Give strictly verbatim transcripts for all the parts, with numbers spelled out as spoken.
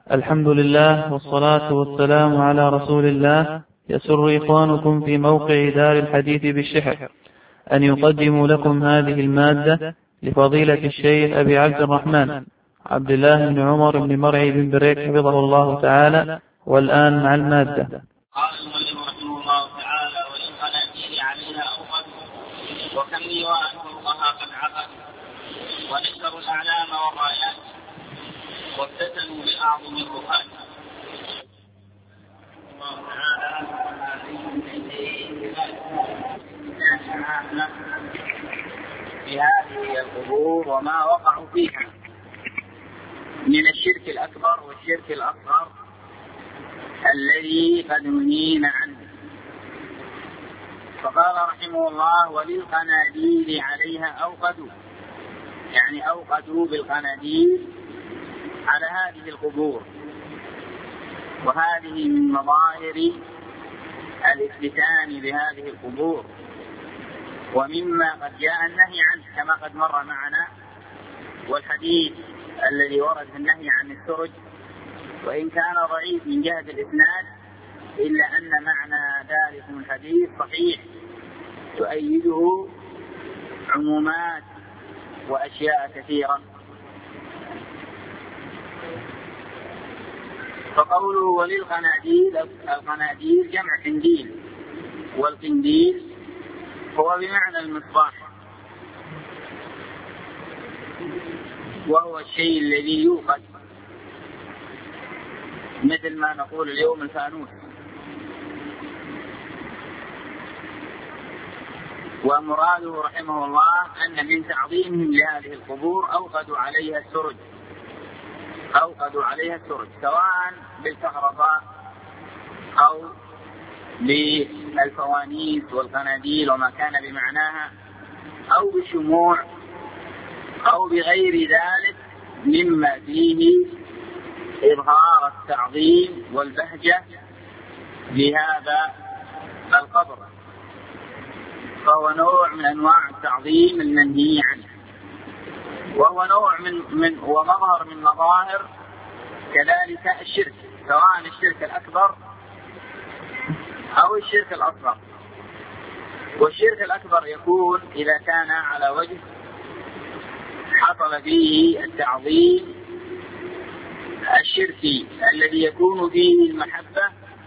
الحمد لله والصلاة والسلام على رسول الله. يسر إخوانكم في موقع دار الحديث بالشحر أن يقدموا لكم هذه المادة لفضيلة الشيخ أبي عبد الرحمن عبد الله بن عمر بن مرعي بن بريك حفظه الله تعالى. والآن مع المادة. قال المؤلف رحمه الله تعالى: وللقناديل عليها أوقد، وكم لواء فوقها قد عقد، ونشروا الأعلام والرايات، وابتسموا بأعظم الرفات. الله تعالى بهذه القبور وما وقعوا فيها من الشرك الأكبر والشرك الأصغر الذي قد نهينا عنه. فقال رحمه الله: وللقناديل عليها أوقدوا، يعني أوقدوا بالقناديل على هذه القبور، وهذه من مظاهر الافتتان بهذه القبور، ومما قد جاء النهي عنه كما قد مر معنا. والحديث الذي ورد في النهي عن السرج وإن كان ضعيف من جهة الإسناد، إلا أن معنى ذلك الحديث صحيح تؤيده عمومات وأشياء كثيرة. فقوله وللقناديل، القناديل جمع قنديل، والقنديل هو بمعنى المصباح، وهو الشيء الذي يوقد، مثل ما نقول اليوم الفانوس. ومراده رحمه الله أن من تعظيمهم لهذه القبور أوقدوا عليها السرج، أوقدوا عليها السرج سواء بالكهرباء أو بالفوانيس والقناديل وما كان بمعناها، أو بالشموع، أو بغير ذلك مما فيه إظهار التعظيم والبهجة لهذا القبر، فهو نوع من أنواع التعظيم المنهي عنه، وهو نوع من, من ومظهر من مظاهر كذلك الشرك، سواء الشرك الأكبر أو الشرك الأصغر. والشرك الأكبر يكون إذا كان على وجه حصل فيه التعظيم الشركي الذي يكون فيه المحبة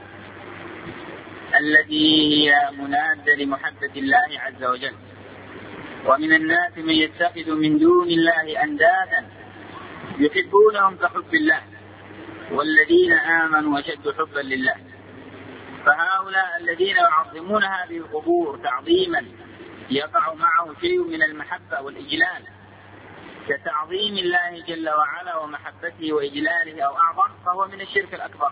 التي هي منادة لمحبة الله عز وجل. ومن الناس من يتخذ من دون الله أندادا يحبونهم كحب الله والذين آمنوا أشد حبا لله. فهؤلاء الذين يعظمون هذه القبور تعظيما يقع معه شيء من المحبة والإجلال كتعظيم الله جل وعلا ومحبته وإجلاله أو أعظم، فهو من الشرك الأكبر.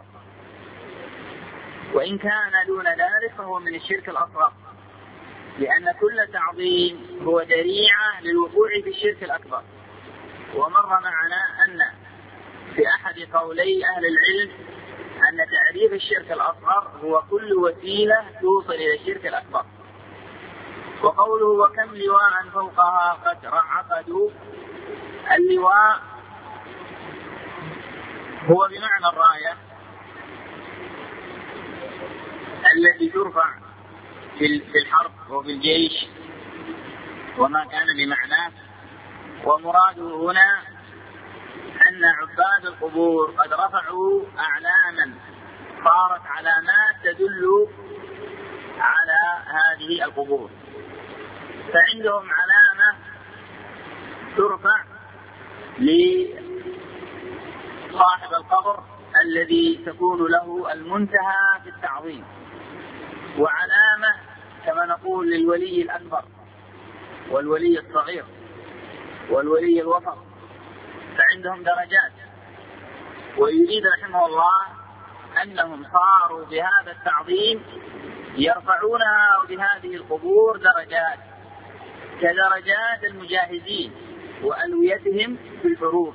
وإن كان دون ذلك فهو من الشرك الأصغر، لأن كل تعظيم هو ذريعة للوقوع في الشرك الأكبر. ومر معنا أن في أحد قولي أهل العلم أن تعريف الشرك الأصغر هو كل وسيلة توصل إلى الشرك الأكبر. وقوله وكم لواء فوقها قد عقدوا، اللواء هو بمعنى الراية التي ترفع في الحرب وفي الجيش وما كان بمعناه. ومراده هنا أن عباد القبور قد رفعوا أعلاما صارت علامات تدل على هذه القبور، فعندهم علامة ترفع لصاحب القبر الذي تكون له المنتهى في التعظيم، وعلامة كما نقول للولي الأكبر والولي الصغير والولي الوسط، فعندهم درجات. ويريد رحمه الله أنهم صاروا بهذا التعظيم يرفعونها بهذه القبور درجات كدرجات المجاهدين وألويتهم في الحروب،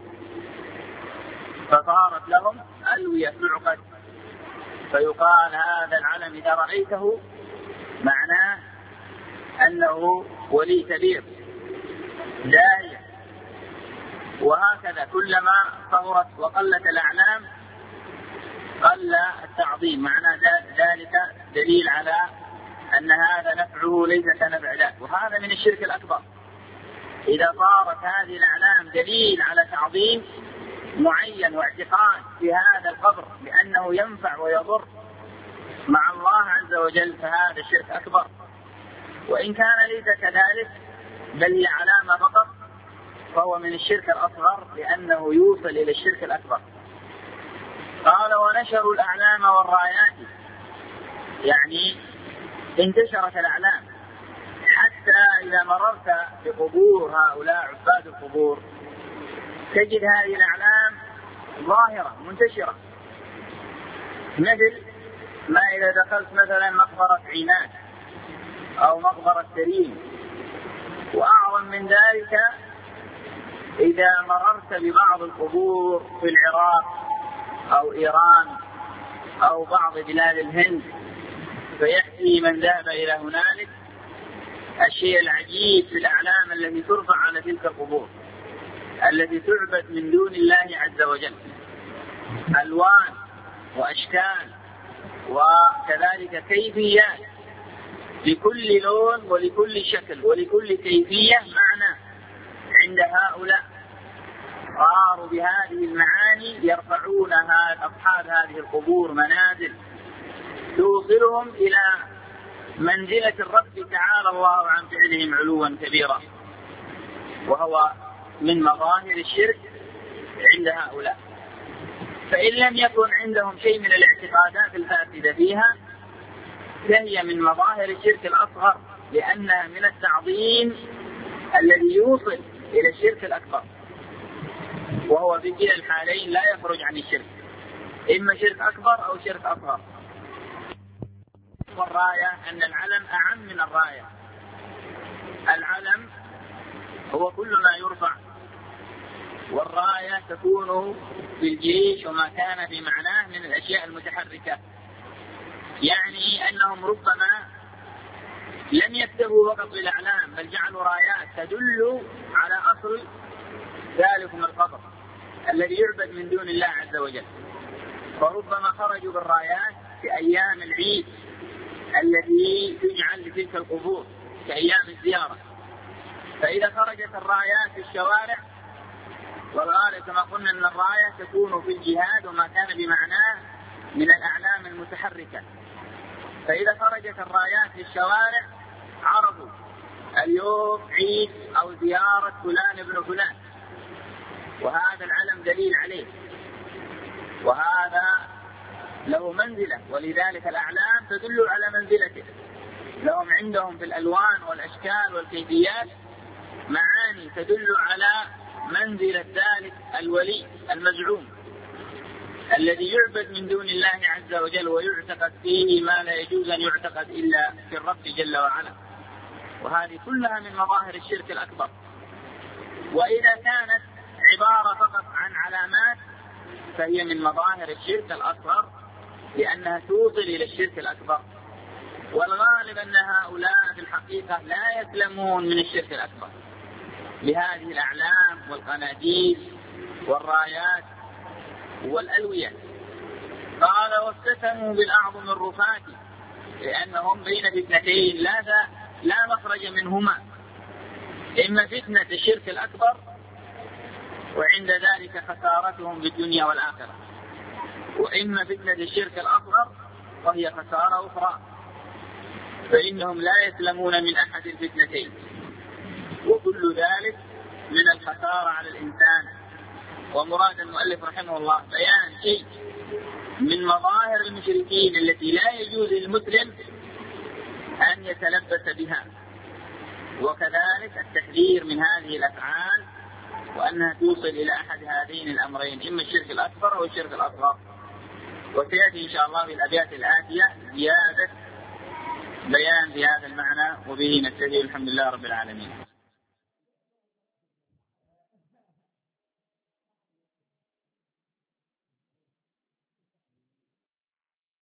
فصارت لهم ألوية تعقد، فيقال هذا العلم إذا رأيته معناه أنه ولي كبير داعية. وهكذا كلما صغرت وقلت الأعلام قل التعظيم، معنى ذلك دليل على أن هذا نفعه ليس كنفع ذاك، وهذا من الشرك الأكبر. إذا صارت هذه الأعلام دليل على تعظيم معين واعتقاد في هذا القبر بأنه ينفع ويضر مع الله عز وجل فهذا شرك أكبر. وإن كان ليس كذلك بل هي علامة فقط فهو من الشرك الأصغر لأنه يوصل إلى الشرك الأكبر. قال ونشروا الأعلام والرايات، يعني انتشرت الأعلام حتى إذا مررت بقبور هؤلاء عباد القبور تجد هذه الأعلام ظاهرة منتشرة، مثل ما إذا دخلت مثلا مقبرة عينات أو مقبرة سرين. وأعظم من ذلك إذا مررت ببعض القبور في العراق أو إيران أو بعض بلاد الهند فيأتي من ذهب إلى هنالك الشيء العجيب في الأعلام التي ترفع على تلك القبور التي تعبد من دون الله عز وجل، ألوان وأشكال وكذلك كيفيات، لكل لون ولكل شكل ولكل كيفية معنى. عند هؤلاء صاروا بهذه المعاني يرفعونها أصحاب هذه القبور منازل توصلهم إلى منزلة الرب تعالى الله عن فعلهم علوا كبيرا، وهو من مظاهر الشرك عند هؤلاء. فإن لم يكن عندهم شيء من الاعتقادات الفاسدة فيها فهي من مظاهر الشرك الأصغر، لأنها من التعظيم الذي يوصل إلى الشرك الأكبر، وهو في كلا الحالين لا يخرج عن الشرك، إما شرك أكبر أو شرك أصغر. والراية أن العلم أعم من الراية. العلم هو كل ما يرفع، والراية تكون في الجيش وما كان في معناه من الأشياء المتحركة. يعني أنهم ربما لم يكتبوا فقط بالأعلام بل جعلوا رايات تدل على أصل ذلكم القبر الذي يعبد من دون الله عز وجل، فربما خرجوا بالرايات في أيام العيد الذي تجعل لتلك القبور كأيام الزيارة. فإذا خرجت الرايات في الشوارع، والغالب كما قلنا أن الراية تكون في الجهاد وما كان بمعناه من الأعلام المتحركة، فإذا خرجت الرايات في الشوارع عرفوا اليوم عيد أو زيارة فلان ابن فلان، وهذا العلم دليل عليه، وهذا له منزلة، ولذلك الأعلام تدل على منزلته. لهم عندهم في الألوان والأشكال والكيفيات معاني تدل على منزلة ذلك الولي المزعوم الذي يعبد من دون الله عز وجل ويعتقد فيه ما لا يجوز أن يعتقد إلا في الرب جل وعلا. وهذه كلها من مظاهر الشرك الأكبر. وإذا كانت عبارة فقط عن علامات فهي من مظاهر الشرك الأصغر لأنها توصل إلى الشرك الأكبر. والغالب أن هؤلاء في الحقيقة لا يسلمون من الشرك الأكبر بهذه الأعلام والقناديل والرايات والألوية. قال وافتتنوا بالأعظم الرفات لأنهم بين فتنتين لا لا مخرج منهما، إما فتنة الشرك الأكبر وعند ذلك خسارتهم في الدنيا والآخرة، وإما فتنة الشرك الأصغر وهي خسارة أخرى، فإنهم لا يسلمون من أحد الفتنتين. وكل ذلك من الخسارة على الإنسان. ومراد المؤلف رحمه الله بيان شيء من مظاهر المشركين التي لا يجوز للمسلم أن يتلبس بها، وكذلك التحذير من هذه الأفعال وأنها توصل إلى أحد هذين الأمرين، إما الشرك الأكبر أو الشرك الأصغر. وسيأتي إن شاء الله في الأبيات الآتية زيادة بيان بهذا المعنى، وبه نستهدي. الحمد لله رب العالمين.